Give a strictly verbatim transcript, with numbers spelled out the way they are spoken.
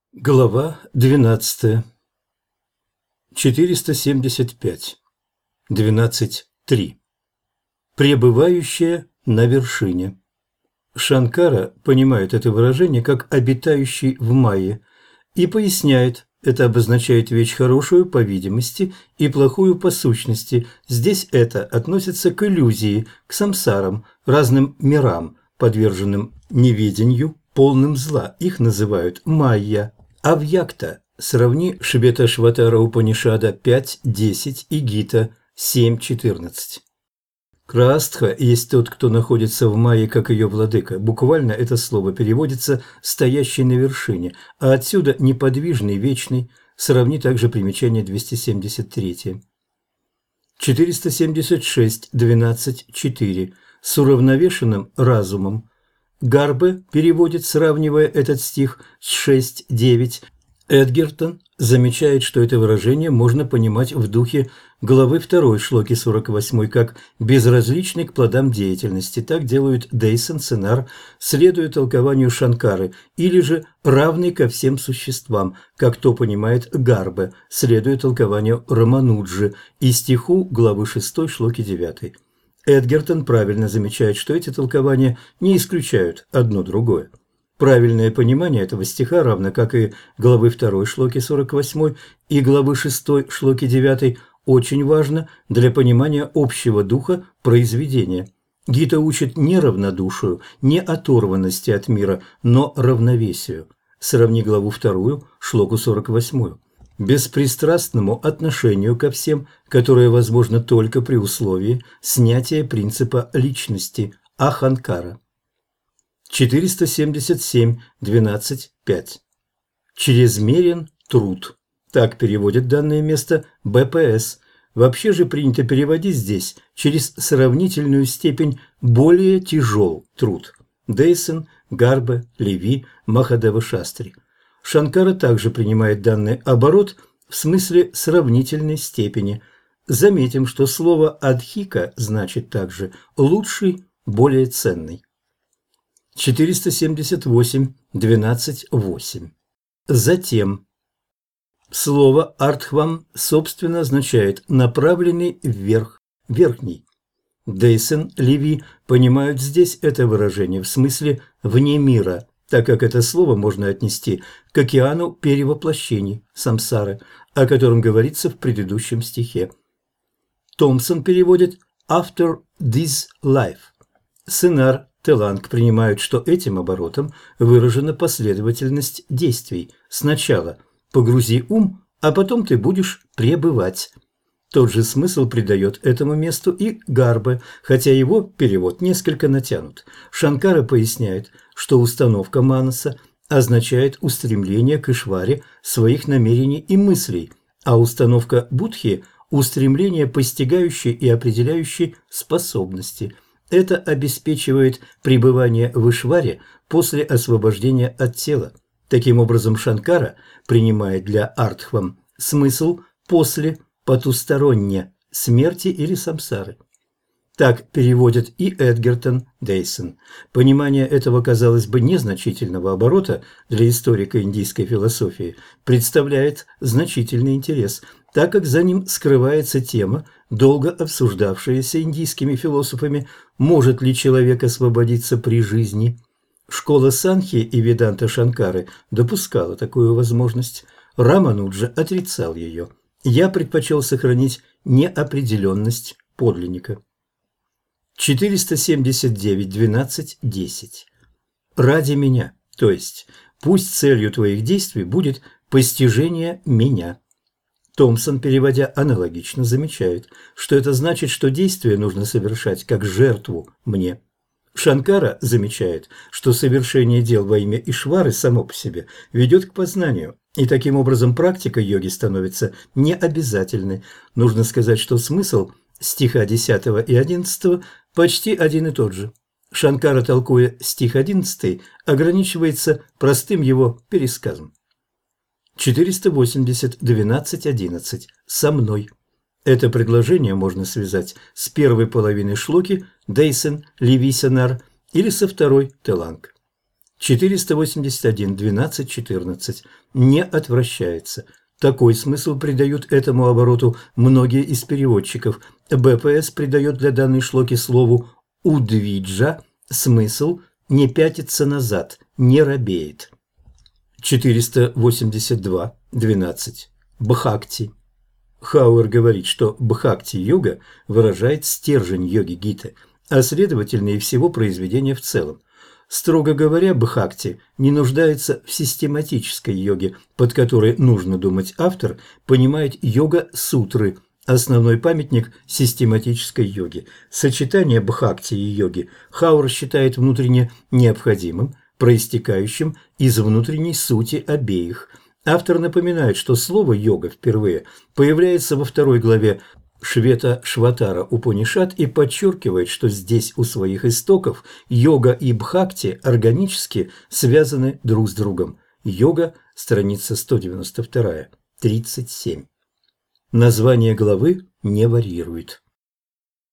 Глава двенадцатая. четыреста семьдесят пять. двенадцать три. Пребывающая на вершине. Шанкара понимает это выражение как «обитающий в майе» и поясняет, это обозначает вещь хорошую по видимости и плохую по сущности. Здесь это относится к иллюзии, к самсарам, разным мирам, подверженным неведению, полным зла. Их называют майя. Авьякта. Сравни Шветашватара Упанишада пять десять и Гита семь четырнадцать. Краастха есть тот, кто находится в майе, как ее владыка. Буквально это слово переводится «стоящий на вершине», а отсюда «неподвижный, вечный». Сравни также примечание двести семьдесят три. четыреста семьдесят шесть двенадцать четыре. С уравновешенным разумом. Гарбе переводит, сравнивая этот стих с шесть девять. Эдгертон замечает, что это выражение можно понимать в духе главы второй шлоки сорок восемь как «безразличный к плодам деятельности». Так делают Дейсон, Сенар, следуя толкованию Шанкары, или же «равный ко всем существам», как то понимает Гарбе, следуя толкованию Рамануджи и стиху главы шестой шлоки девять. Эдгертон правильно замечает, что эти толкования не исключают одно другое. Правильное понимание этого стиха, равно как и главы второй шлоки сорок восемь и главы шестой шлоки девять, очень важно для понимания общего духа произведения. Гита учит не равнодушию, не оторванности от мира, но равновесию. Сравни главу вторую шлоку сорок восемь. Беспристрастному отношению ко всем, которое возможно только при условии снятия принципа личности аханкара. четыреста семьдесят семь двенадцать пять. Чрезмерен труд. Так переводит данное место Б П С. Вообще же принято переводить здесь через сравнительную степень более тяжел труд. Дейсон, Гарбе, Леви, Махадева Шастри. Шанкара также принимает данный оборот в смысле сравнительной степени. Заметим, что слово «адхика» значит также «лучший», «более ценный». четыреста семьдесят восемь двенадцать восемь. Затем. Слово «артхвам» собственно означает «направленный вверх», «верхний». Дейсон, Леви понимают здесь это выражение в смысле «вне мира», так как это слово можно отнести к океану перевоплощений, самсары, о котором говорится в предыдущем стихе. Томпсон переводит «after this life». Сенар, Теланг принимают, что этим оборотом выражена последовательность действий. Сначала погрузи ум, а потом ты будешь пребывать. Тот же смысл придает этому месту и Гарбе, хотя его перевод несколько натянут. Шанкара поясняет, что установка манаса означает устремление к Ишваре своих намерений и мыслей, а установка будхи – устремление постигающей и определяющей способности. Это обеспечивает пребывание в Ишваре после освобождения от тела. Таким образом, Шанкара принимает для артхвам смысл «после», потусторонне, смерти или самсары. Так переводят и Эдгертон, Дейсон. Понимание этого, казалось бы, незначительного оборота для историка индийской философии представляет значительный интерес, так как за ним скрывается тема, долго обсуждавшаяся индийскими философами, может ли человек освободиться при жизни. Школа Санхи и Веданта Шанкары допускала такую возможность, Рамануджа отрицал ее. Я предпочел сохранить неопределенность подлинника. четыреста семьдесят девять двенадцать десять. Ради меня, то есть пусть целью твоих действий будет постижение меня. Томпсон, переводя аналогично, замечает, что это значит, что действие нужно совершать как жертву мне. Шанкара замечает, что совершение дел во имя Ишвары само по себе ведет к познанию, и таким образом практика йоги становится необязательной. Нужно сказать, что смысл стиха десятого и одиннадцатого почти один и тот же. Шанкара, толкуя стих одиннадцатый, ограничивается простым его пересказом. четыреста восемьдесят двенадцать одиннадцать. «Со мной». Это предложение можно связать с первой половиной шлоки Дейсон, Леви, Сенар или со второй Теланг. четыреста восемьдесят один двенадцать четырнадцать. Не отвращается. Такой смысл придают этому обороту многие из переводчиков. БПС придает для данной шлоки слову «удвиджа» смысл «не пятится назад», «не робеет». четыреста восемьдесят два двенадцать. Бхакти. Хауэр говорит, что бхакти-йога выражает стержень йоги-гиты, а следовательно и всего произведения в целом. Строго говоря, бхакти не нуждается в систематической йоге, под которой, нужно думать, автор понимает йога-сутры, основной памятник систематической йоги. Сочетание бхакти и йоги Хауэр считает внутренне необходимым, проистекающим из внутренней сути обеих. Автор напоминает, что слово «йога» впервые появляется во второй главе Швета-Шватара Упанишад и подчеркивает, что здесь у своих истоков йога и бхакти органически связаны друг с другом. Йога, страница сто девяносто два, тридцать семь. Название главы не варьирует.